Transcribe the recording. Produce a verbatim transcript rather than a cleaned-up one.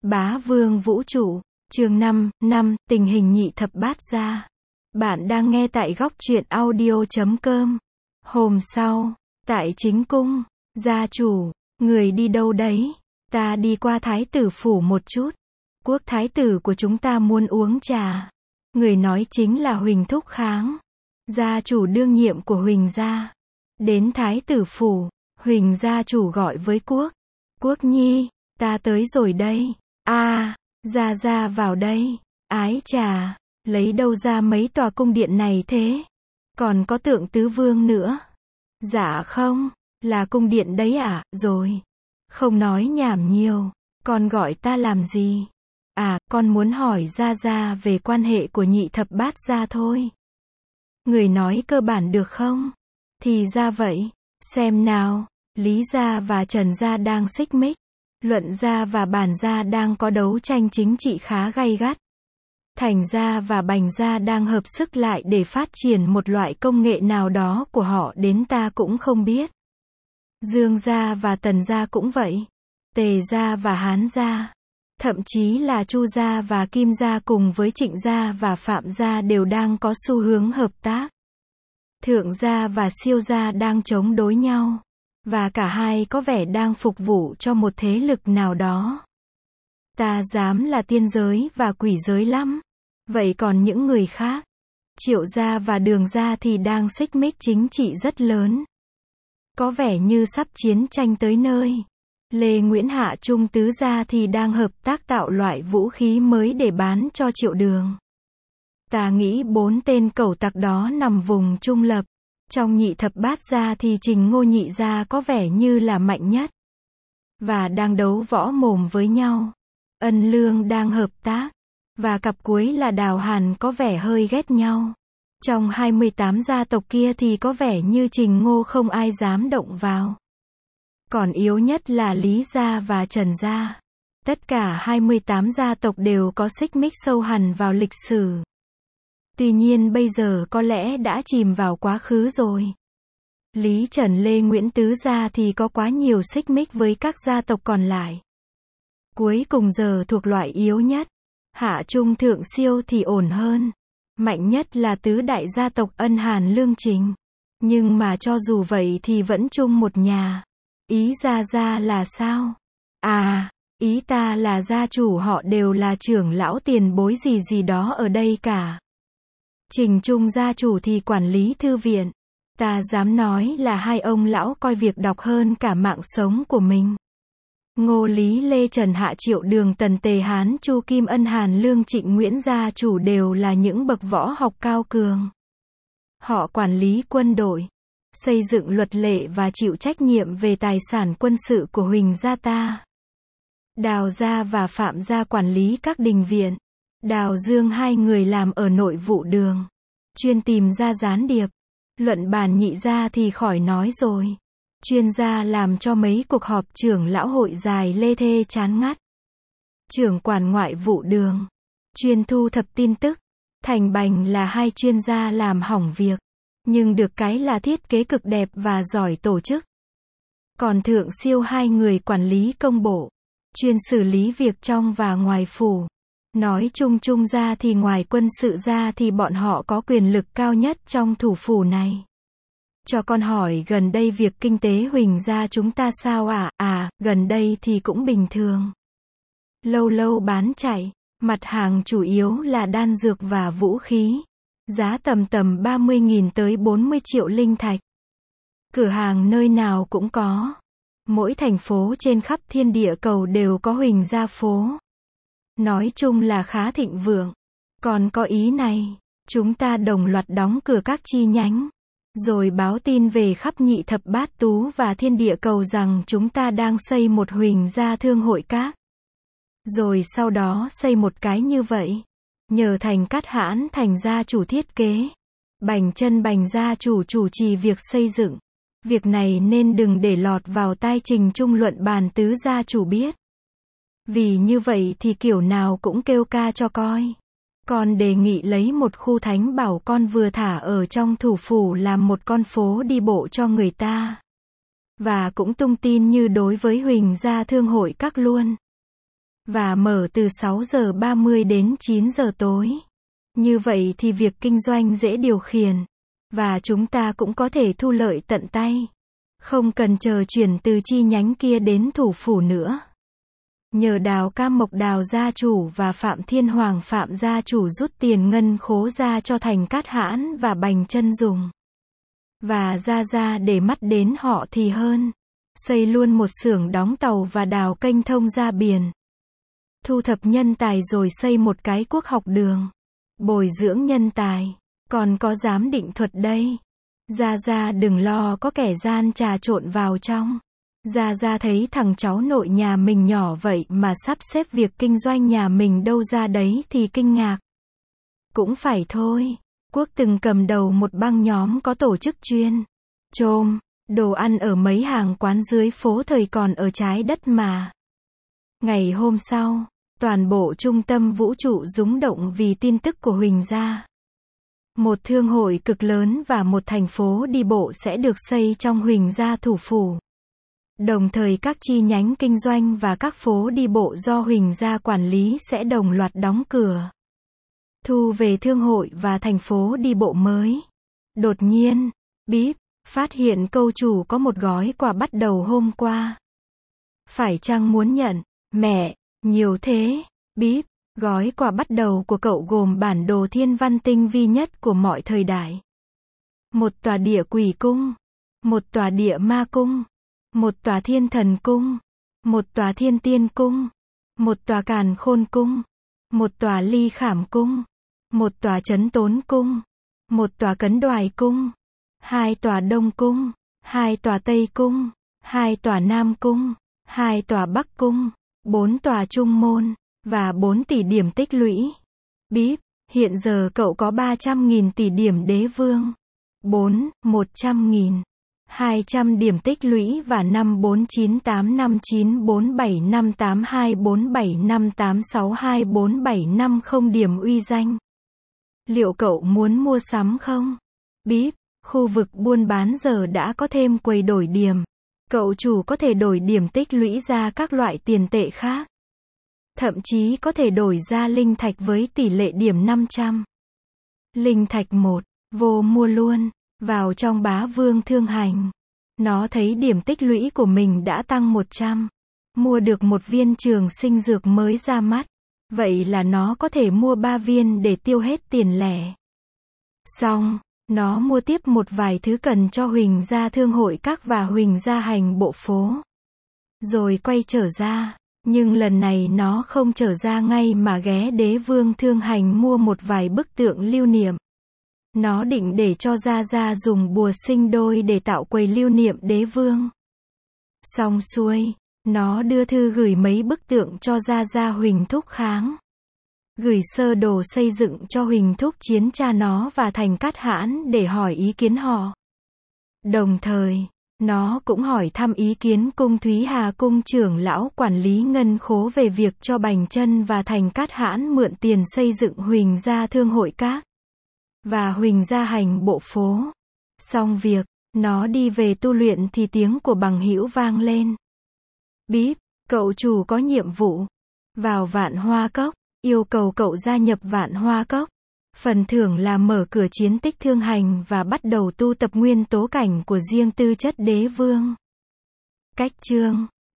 Bá vương vũ trụ, chương năm, năm, tình hình nhị thập bát gia. Bạn đang nghe tại góc truyện audio chấm com. Hôm sau, tại chính cung, gia chủ, người đi đâu đấy? Ta đi qua thái tử phủ một chút. Quốc thái tử của chúng ta muốn uống trà. Người nói chính là Huỳnh Thúc Kháng, gia chủ đương nhiệm của Huỳnh gia. Đến thái tử phủ, Huỳnh gia chủ gọi với Quốc. Quốc nhi, ta tới rồi đây. A, à, gia gia vào đây. Ái chà, lấy đâu ra mấy tòa cung điện này thế? Còn có tượng tứ vương nữa. Dạ không, là cung điện đấy à, rồi. Không nói nhảm nhiều, con gọi ta làm gì? À, con muốn hỏi gia gia về quan hệ của nhị thập bát gia thôi. Người nói cơ bản được không? Thì ra vậy, xem nào, Lý gia và Trần gia đang xích mích. Luận gia và Bản gia đang có đấu tranh chính trị khá gay gắt. Thành gia và Bành gia đang hợp sức lại để phát triển một loại công nghệ nào đó của họ đến ta cũng không biết. Dương gia và Tần gia cũng vậy. Tề gia và Hán gia. Thậm chí là Chu gia và Kim gia cùng với Trịnh gia và Phạm gia đều đang có xu hướng hợp tác. Thượng gia và Siêu gia đang chống đối nhau. Và cả hai có vẻ đang phục vụ cho một thế lực nào đó. Ta dám là tiên giới và quỷ giới lắm. Vậy còn những người khác? Triệu gia và Đường gia thì đang xích mích chính trị rất lớn. Có vẻ như sắp chiến tranh tới nơi. Lê Nguyễn Hạ Trung tứ gia thì đang hợp tác tạo loại vũ khí mới để bán cho Triệu Đường. Ta nghĩ bốn tên cẩu tặc đó nằm vùng trung lập. Trong nhị thập bát gia thì Trình Ngô nhị gia có vẻ như là mạnh nhất. Và đang đấu võ mồm với nhau. Ân Lương đang hợp tác. Và cặp cuối là Đào Hàn có vẻ hơi ghét nhau. Trong hai mươi tám gia tộc kia thì có vẻ như Trình Ngô không ai dám động vào. Còn yếu nhất là Lý gia và Trần gia. Tất cả hai mươi tám gia tộc đều có xích mích sâu hẳn vào lịch sử. Tuy nhiên bây giờ có lẽ đã chìm vào quá khứ rồi. Lý Trần Lê Nguyễn tứ gia thì có quá nhiều xích mích với các gia tộc còn lại. Cuối cùng giờ thuộc loại yếu nhất. Hạ Trung Thượng Siêu thì ổn hơn. Mạnh nhất là tứ đại gia tộc Ân Hàn Lương Trình. Nhưng mà cho dù vậy thì vẫn chung một nhà. Ý gia gia là sao? À, ý ta là gia chủ họ đều là trưởng lão tiền bối gì gì đó ở đây cả. Trình Trung gia chủ thì quản lý thư viện. Ta dám nói là hai ông lão coi việc đọc hơn cả mạng sống của mình. Ngô Lý Lê Trần Hạ Triệu Đường Tần Tề Hán Chu Kim Ân Hàn Lương Trịnh Nguyễn gia chủ đều là những bậc võ học cao cường. Họ quản lý quân đội, xây dựng luật lệ và chịu trách nhiệm về tài sản quân sự của Huỳnh gia ta. Đào gia và Phạm gia quản lý các đình viện. Đào Dương hai người làm ở nội vụ đường, chuyên tìm ra gián điệp. Luận Bàn nhị gia thì khỏi nói rồi. Chuyên gia làm cho mấy cuộc họp trưởng lão hội dài lê thê chán ngắt. Trưởng quản ngoại vụ đường, chuyên thu thập tin tức. Thành Bành là hai chuyên gia làm hỏng việc. Nhưng được cái là thiết kế cực đẹp và giỏi tổ chức. Còn Thượng Siêu hai người quản lý công bộ, chuyên xử lý việc trong và ngoài phủ. Nói chung chung ra thì ngoài quân sự ra thì bọn họ có quyền lực cao nhất trong thủ phủ này. Cho con hỏi gần đây việc kinh tế Huỳnh gia chúng ta sao ạ? À? à, gần đây thì cũng bình thường. Lâu lâu bán chạy, mặt hàng chủ yếu là đan dược và vũ khí. Giá tầm tầm ba mươi nghìn tới bốn mươi triệu linh thạch. Cửa hàng nơi nào cũng có. Mỗi thành phố trên khắp thiên địa cầu đều có Huỳnh gia phố. Nói chung là khá thịnh vượng. Còn có ý này, chúng ta đồng loạt đóng cửa các chi nhánh. Rồi báo tin về khắp nhị thập bát tú và thiên địa cầu rằng chúng ta đang xây một Huỳnh gia thương hội các. Rồi sau đó xây một cái như vậy. Nhờ Thành Cát Hãn thành gia chủ thiết kế. Bành Chân Bành gia chủ chủ trì việc xây dựng. Việc này nên đừng để lọt vào tai Trình Trung Luận Bàn tứ gia chủ biết. Vì như vậy thì kiểu nào cũng kêu ca cho coi. Con đề nghị lấy một khu thánh bảo con vừa thả ở trong thủ phủ làm một con phố đi bộ cho người ta. Và cũng tung tin như đối với Huỳnh gia thương hội các luôn. và mở từ sáu giờ ba mươi đến chín giờ tối. Như vậy thì việc kinh doanh dễ điều khiển, và chúng ta cũng có thể thu lợi tận tay. Không cần chờ chuyển từ chi nhánh kia đến thủ phủ nữa. Nhờ Đào Cam Mộc Đào gia chủ và Phạm Thiên Hoàng Phạm gia chủ rút tiền ngân khố ra cho Thành Cát Hãn và Bành Chân dùng. Và ra ra để mắt đến họ thì hơn. Xây luôn một xưởng đóng tàu và đào kênh thông ra biển. Thu thập nhân tài rồi xây một cái quốc học đường. Bồi dưỡng nhân tài. Còn có giám định thuật đây. Ra ra đừng lo có kẻ gian trà trộn vào trong. Ra ra thấy thằng cháu nội nhà mình nhỏ vậy mà sắp xếp việc kinh doanh nhà mình đâu ra đấy thì kinh ngạc. Cũng phải thôi. Quốc từng cầm đầu một băng nhóm có tổ chức chuyên trôm đồ ăn ở mấy hàng quán dưới phố thời còn ở trái đất mà. Ngày hôm sau, toàn bộ trung tâm vũ trụ rúng động vì tin tức của Huỳnh gia. Một thương hội cực lớn và một thành phố đi bộ sẽ được xây trong Huỳnh gia thủ phủ. Đồng thời các chi nhánh kinh doanh và các phố đi bộ do Huỳnh gia quản lý sẽ đồng loạt đóng cửa. Thu về thương hội và thành phố đi bộ mới. Đột nhiên, bíp, phát hiện câu chủ có một gói quà bắt đầu hôm qua. Phải chăng muốn nhận? Mẹ, nhiều thế. Bíp, gói quà bắt đầu của cậu gồm bản đồ thiên văn tinh vi nhất của mọi thời đại. Một tòa địa quỷ cung. Một tòa địa ma cung. Một tòa thiên thần cung. Một tòa thiên tiên cung. Một tòa càn khôn cung. Một tòa ly khảm cung. Một tòa trấn tốn cung. Một tòa cấn đoài cung. Hai tòa đông cung. Hai tòa tây cung. Hai tòa nam cung. Hai tòa bắc cung. Bốn tòa trung môn. Và bốn tỷ điểm tích lũy. Bíp, hiện giờ cậu có ba trăm nghìn tỷ điểm đế vương. bốn, một trăm nghìn. hai trăm điểm tích lũy và năm bốn chín tám năm chín bốn bảy năm tám hai bốn bảy năm tám sáu hai bốn bảy năm không điểm uy danh. Liệu cậu muốn mua sắm không? Bíp, khu vực buôn bán giờ đã có thêm quầy đổi điểm. Cậu chủ có thể đổi điểm tích lũy ra các loại tiền tệ khác. Thậm chí có thể đổi ra linh thạch với tỷ lệ điểm năm trăm. Linh thạch một, vô mua luôn, vào trong Bá Vương Thương Hành. Nó thấy điểm tích lũy của mình đã tăng một trăm. Mua được một viên trường sinh dược mới ra mắt. Vậy là nó có thể mua ba viên để tiêu hết tiền lẻ. Xong, nó mua tiếp một vài thứ cần cho Huỳnh gia thương hội các và Huỳnh gia hành bộ phố. Rồi quay trở ra. Nhưng lần này nó không trở ra ngay mà ghé Đế Vương Thương Hành mua một vài bức tượng lưu niệm. Nó định để cho Gia Gia dùng bùa sinh đôi để tạo quầy lưu niệm đế vương. Xong xuôi, nó đưa thư gửi mấy bức tượng cho Gia Gia Huỳnh Thúc Kháng. Gửi sơ đồ xây dựng cho Huỳnh Thúc Chiến cha nó và Thành Cát Hãn để hỏi ý kiến họ. Đồng thời, nó cũng hỏi thăm ý kiến cung Thúy Hà cung trưởng lão quản lý ngân khố về việc cho Bành Chân và Thành Cát Hãn mượn tiền xây dựng Huỳnh gia thương hội các và Huỳnh gia hành bộ phố. Xong việc, nó đi về tu luyện thì tiếng của bằng hữu vang lên. Bíp, cậu chủ có nhiệm vụ. Vào Vạn Hoa Cốc, yêu cầu cậu gia nhập Vạn Hoa Cốc. Phần thưởng là mở cửa chiến tích thương hành và bắt đầu tu tập nguyên tố cảnh của riêng tư chất đế vương. Cách chương